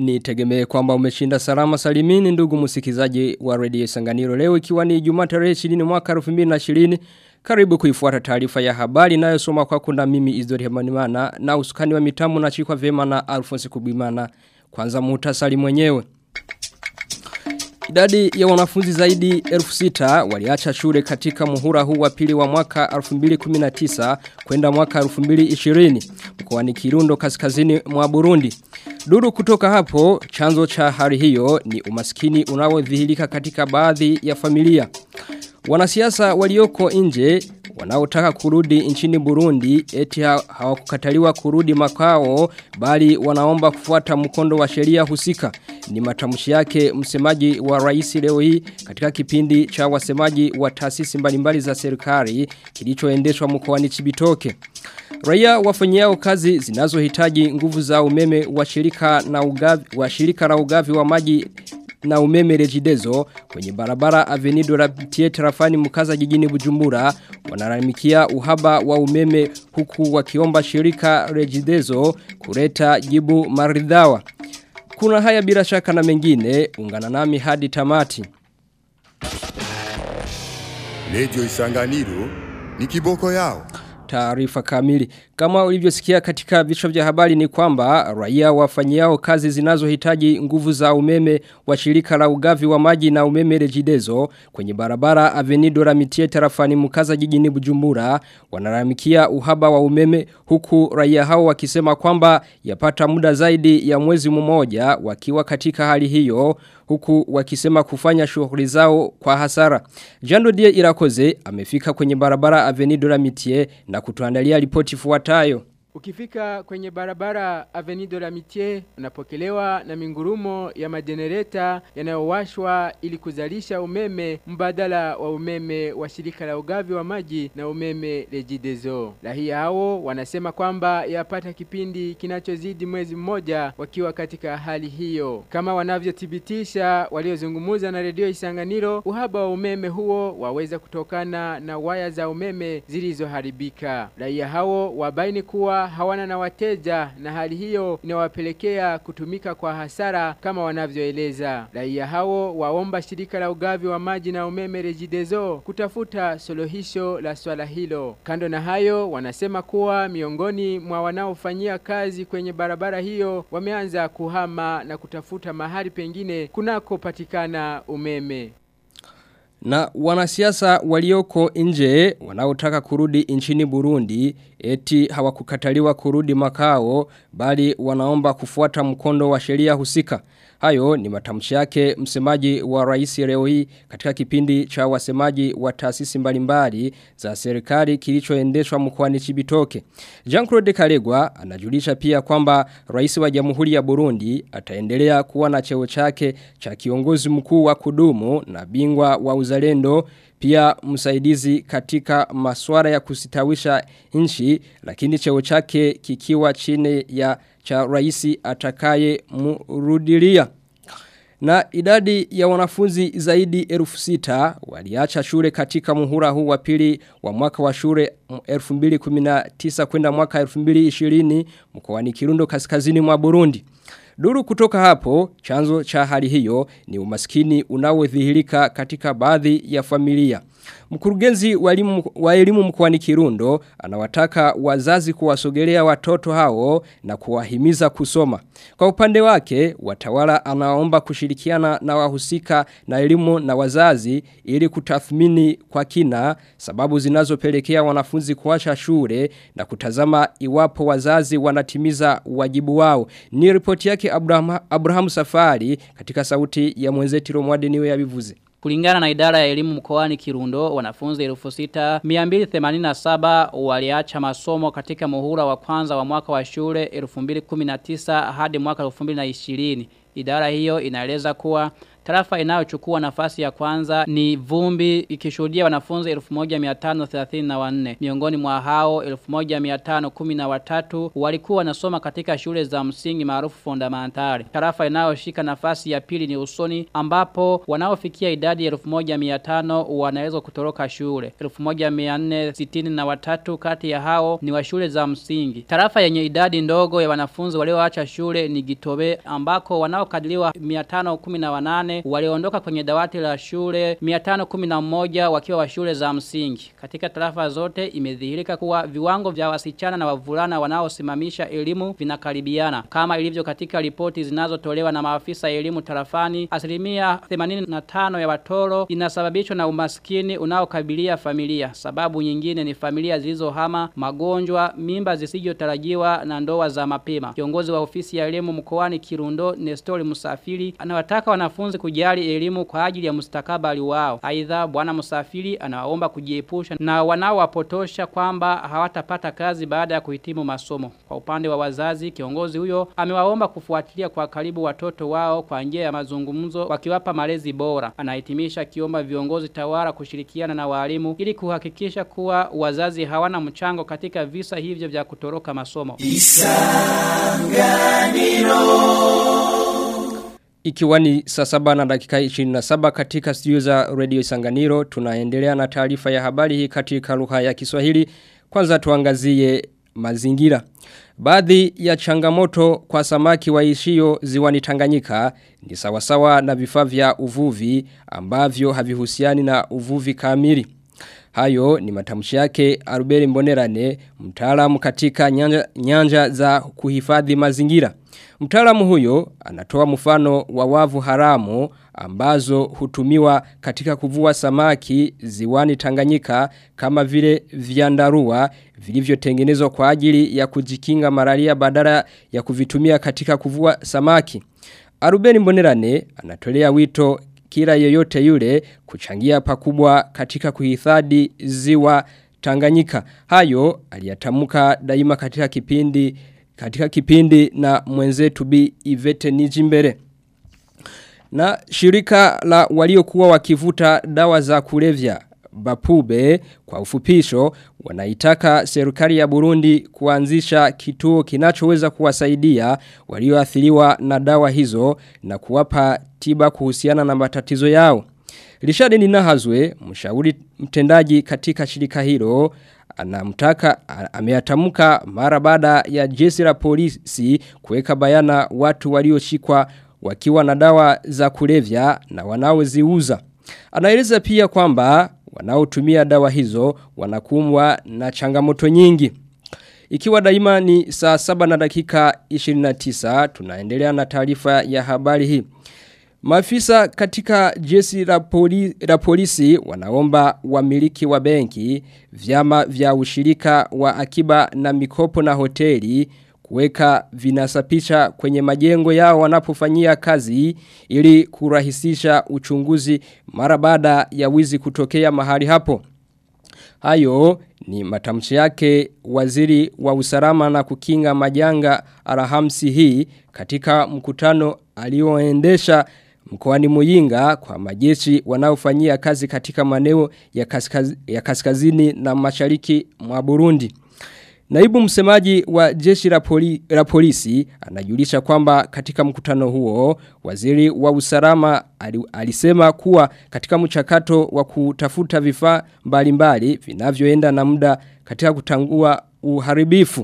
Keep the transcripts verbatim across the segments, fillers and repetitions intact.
Ni tegemee kwamba umeshinda salama salimini ndugu msikizaji wa Radio Isanganiro. Leo ikiwa ni Ijumaa tarehe ishirini mwaka elfu mbili na ishirini. Karibu kuifuata taarifa ya habari inayosoma kwako na mimi Isidori Hamanimana na usukani wa mitamu na chikwa vyema na Alphonse Kubimana. Kwanza muhtasari mwenyewe. Idadi ya wanafunzi zaidi elfu sita waliacha shule katika muhula huu wa pili wa mwaka elfu mbili kumi na tisa kwenda mwaka elfu mbili ishirini mkoani Kirundo kaskazini mwa Burundi. Duru kutoka hapo, chanzo cha hali hiyo ni umaskini unaodhihirika katika baadhi ya familia. Wanasiasa walioko nje wanaotaka kurudi nchini Burundi eti hawakukataliwa kurudi makao bali wanaomba kufuata mkondo wa sheria husika. Ni matamshi yake msemaji wa rais leo hii katika kipindi cha wasemaji wa taasisi mbalimbali za serikali kilichoendeshwa mkoani Cibitoke. Raia wafanyiao kazi zinazohitaji nguvu za umeme wa shirika na ugavi wa shirika la ugavi wa maji na umeme Regideso kwenye barabara Avenue de la Pitié tarafani Mukaza jijini Bujumbura wanalalamikia uhaba wa umeme huku wakiomba shirika Regideso kuleta jibu maridhawa. Kuna haya bila shaka na mengine, ungana nami hadi tamati. Radio Isanganiro ni kiboko yao. Taarifa kamili. Kama ulivyosikia katika vichwa vya habari ni kwamba raia wafanyiao kazi zinazohitaji nguvu za umeme wa shirika la ugavi wa maji na umeme Regideso kwenye barabara Avenue de la Pitié tarafani Mukaza jijini Bujumbura wanalalamikia uhaba wa umeme huku raia hao wakisema kwamba yapata muda zaidi ya mwezi mmoja wakiwa katika hali hiyo huku wakisema kufanya shughuli zao kwa hasara. Jando Die Irakoze amefika kwenye barabara Avenue de la Pitié na kutuandalia ripoti ifuatayo. Ukifika kwenye barabara Avenue de la Pitié unapokelewa na mingurumo ya majenereta yanayowashwa ili kuzalisha umeme mbadala wa umeme wa shirika la ugavi wa maji na umeme Regideso. Raia hao wanasema kwamba yapata kipindi kinachozidi mwezi mmoja wakiwa katika hali hiyo. Kama wanavyothibitisha waliozungumza na Radio Isanganiro, uhaba wa umeme huo waweza kutokana na waya za umeme zilizoharibika. Raia hao wabaini kuwa hawana na wateja na hali hiyo inawapelekea kutumika kwa hasara kama wanavyoeleza. Raia hao waomba shirika la ugavi wa maji na umeme Regideso kutafuta suluhisho la swala hilo. Kando na hayo wanasema kuwa miongoni mwa wanaofanyia kazi kwenye barabara hiyo wameanza kuhama na kutafuta mahali pengine kunakopatikana umeme. Na wanasiasa walioko nje wanaotaka kurudi nchini Burundi eti hawakukataliwa kurudi makao bali wanaomba kufuata mkondo wa sheria husika. Hayo ni matamshi yake msemaji wa rais leo hii katika kipindi cha wasemaji wa taasisi mbalimbali za serikali kilichoendeshwa mkoani Cibitoke. Jean-Claude Karegwa anajulisha pia kwamba rais wa Jamhuri ya Burundi ataendelea kuwa na cheo chake cha kiongozi mkuu wa kudumu na bingwa wa uzalendo, pia msaidizi katika masuala ya kusitawisha nchi, lakini cheo chake kikiwa chini ya cha raisi atakaye murudilia. Na idadi ya wanafunzi zaidi elfu sita waliacha shule katika muhula huu wa pili wa mwaka wa shule elfu mbili kumi na tisa kwenda mwaka elfu mbili ishirini mkoani Kirundo kaskazini mwa Burundi. Duru kutoka hapo, chanzo cha hali hiyo ni umaskini unaodhihirika katika baadhi ya familia. Mkurugenzi wa elimu wa elimu mkoani Kirundo anawataka wazazi kuwasogelea watoto hao na kuwahimiza kusoma. Kwa upande wake, watawala anaomba kushirikiana na wahusika na elimu na wazazi ili kutathmini kwa kina sababu zinazopelekea wanafunzi kuacha shule na kutazama iwapo wazazi wanatimiza wajibu wao. Ni ripoti yake Abraham, Abraham Safari katika sauti ya mwenzetu Romwade niwe yabivuze. Kulingana na idara ya elimu mkoani Kirundo, wanafunzi elfu sita mia mbili themanini na saba waliacha masomo katika muhula wa kwanza wa mwaka wa shule elfu mbili kumi na tisa hadi mwaka elfu mbili ishirini. Idara hiyo inaeleza kuwa Tarafa inayochukua nafasi ya kwanza ni Vumbi ikishuhudia wanafunzi elfu moja mia tano thelathini na wanne. Miongoni mwa hao elfu moja mia tano kumi na watatu walikuwa wanasoma katika shule za msingi maarufu fondamentali. Tarafa inayoshika nafasi ya pili ni Usoni ambapo wanaofikia idadi elfu moja mia tano wanaweza kutoroka shule. elfu moja mia nne sitini na watatu kati ya hao ni wa shule za msingi. Tarafa yenye idadi ndogo ya wanafunzi walioacha shule ni Gitobe ambako wanaokadiriwa mia tano kumi na wanane waliondoka kwenye dawati la shule mia tano kumi na moja wakiwa wa shule za msingi. Katika tarafa zote imedhihirika kuwa viwango vya wasichana na wavulana wanaosimamisha elimu vinakaribiana. Kama ilivyo katika ripoti zinazotolewa na maafisa elimu tarafani, asilimia themanini na tano ya watoro inasababishwa na umaskini unaokabilia familia. Sababu nyingine ni familia zilizohama, magonjwa, mimba zisizotarajiwa na ndoa za mapema. Kiongozi wa ofisi ya elimu mkoani Kirundo, Nestori Musafiri, anawataka wanafunzi kujali elimu kwa ajili ya mustakabali wao. Aidha, bwana Musafiri anawaomba kujiepusha na wanaowapotosha kwamba hawatapata kazi baada ya kuhitimu masomo. Kwa upande wa wazazi, kiongozi huyo amewaomba kufuatilia kwa karibu watoto wao kwa njia ya mazungumzo wakiwapa malezi bora. Anahitimisha kiomba viongozi tawala kushirikiana na walimu ili kuhakikisha kuwa wazazi hawana mchango katika visa hivyo vya kutoroka masomo. Isanganiro. Ikiwa ni saa saba na dakika ishirini na saba katika studio za Radio Isanganiro, tunaendelea na taarifa ya habari hii katika lugha ya Kiswahili. Kwanza tuangazie mazingira. Baadhi ya changamoto kwa samaki waishio ziwani Tanganyika ni sawasawa na vifaa vya uvuvi ambavyo havihusiani na uvuvi kamili. Hayo ni matamshi yake Arubeli Mbonerane, mtaalamu katika nyanja, nyanja za kuhifadhi mazingira. Mtaalamu huyo anatoa mfano wa wavu haramu ambazo hutumiwa katika kuvua samaki ziwani Tanganyika kama vile vyandarua vilivyotengenezwa kwa ajili ya kujikinga malaria badala ya kuvitumia katika kuvua samaki. Arubeli Mbonerane anatolea wito kila yeyote yule kuchangia pakubwa katika kuhifadhi ziwa Tanganyika. Hayo aliyatamuka daima katika kipindi katika kipindi na mwenzetu Bi Ivete Nijimbere. Na shirika la waliokuwa wakivuta dawa za kulevya Bapube kwa ufupisho wanaitaka serikali ya Burundi kuanzisha kituo kinachoweza kuwasaidia walioathiriwa na dawa hizo na kuwapa tiba kuhusiana na matatizo yao. Rishadi Ninahazwe, mshauri mtendaji katika shirika hilo, anamtaka ameatamuka mara baada ya jeshi la polisi kuweka bayana watu walioshikwa wakiwa na dawa za kulevya na wanaoziuza. Anaeleza pia kwamba wanaotumia dawa hizo wanakumbwa na changamoto nyingi. Ikiwa daima ni saa saba na dakika ishirini na tisa, tunaendelea na taarifa ya habari hii. Maafisa katika jeshi la poli, la polisi wanaomba wamiliki wa benki, vyama vya ushirika wa akiba na mikopo na hoteli kuweka vinasapisha kwenye majengo yao wanapofanyia kazi ili kurahisisha uchunguzi mara baada ya wizi kutokea mahali hapo. Hayo ni matamshi yake waziri wa usalama na kukinga majanga Alhamisi hii katika mkutano alioendesha mkoani Muyinga kwa majeshi wanaofanyia kazi katika maeneo ya, kaskaz, ya kaskazini na mashariki mwa Burundi. Naibu msemaji wa jeshi la, poli, la polisi anajulisha kwamba katika mkutano huo waziri wa usalama alisema kuwa katika mchakato wa kutafuta vifaa mbalimbali vinavyoenda na muda katika kutangua uharibifu.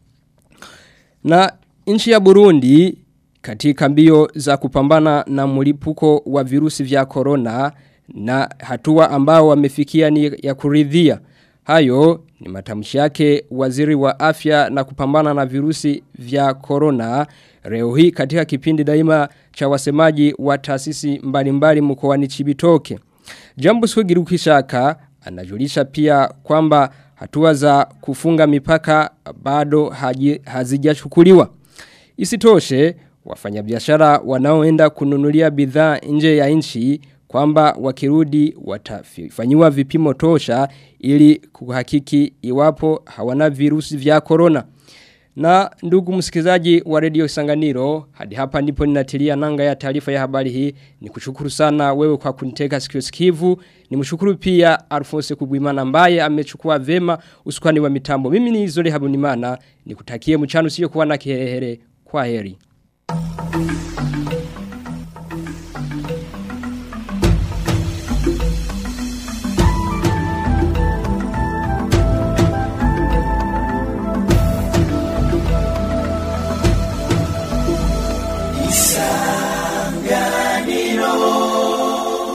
Na nchi ya Burundi katika mbio za kupambana na mlipuko wa virusi vya corona na hatua ambao wamefikia ni ya kuridhia. Hayo ni matamshi yake waziri wa afya na kupambana na virusi vya corona leo hii katika kipindi daima cha wasemaji wa taasisi mbalimbali mkoani Cibitoke. Jambo Swigirukishaka anajulisha pia kwamba hatua za kufunga mipaka bado hazijachukuliwa. Isitoshe, wafanyabiashara wanaoenda kununulia bidhaa nje ya nchi kwamba wakirudi watafanyiwa vipimo tosha ili kuhakiki iwapo hawana virusi vya corona. Na ndugu msikilizaji wa Radio Isanganiro, hadi hapa ndipo ninatilia nanga ya taarifa ya habari hii. Nikushukuru sana wewe kwa kuniteka sikio sikivu. Nimshukuru pia Alphonse Kubwimana ambaye amechukua vema usukani wa mitambo. Mimi ni Zole Habunimana, nikutakie mchana usio kuwa na kiherehere. Kwa heri.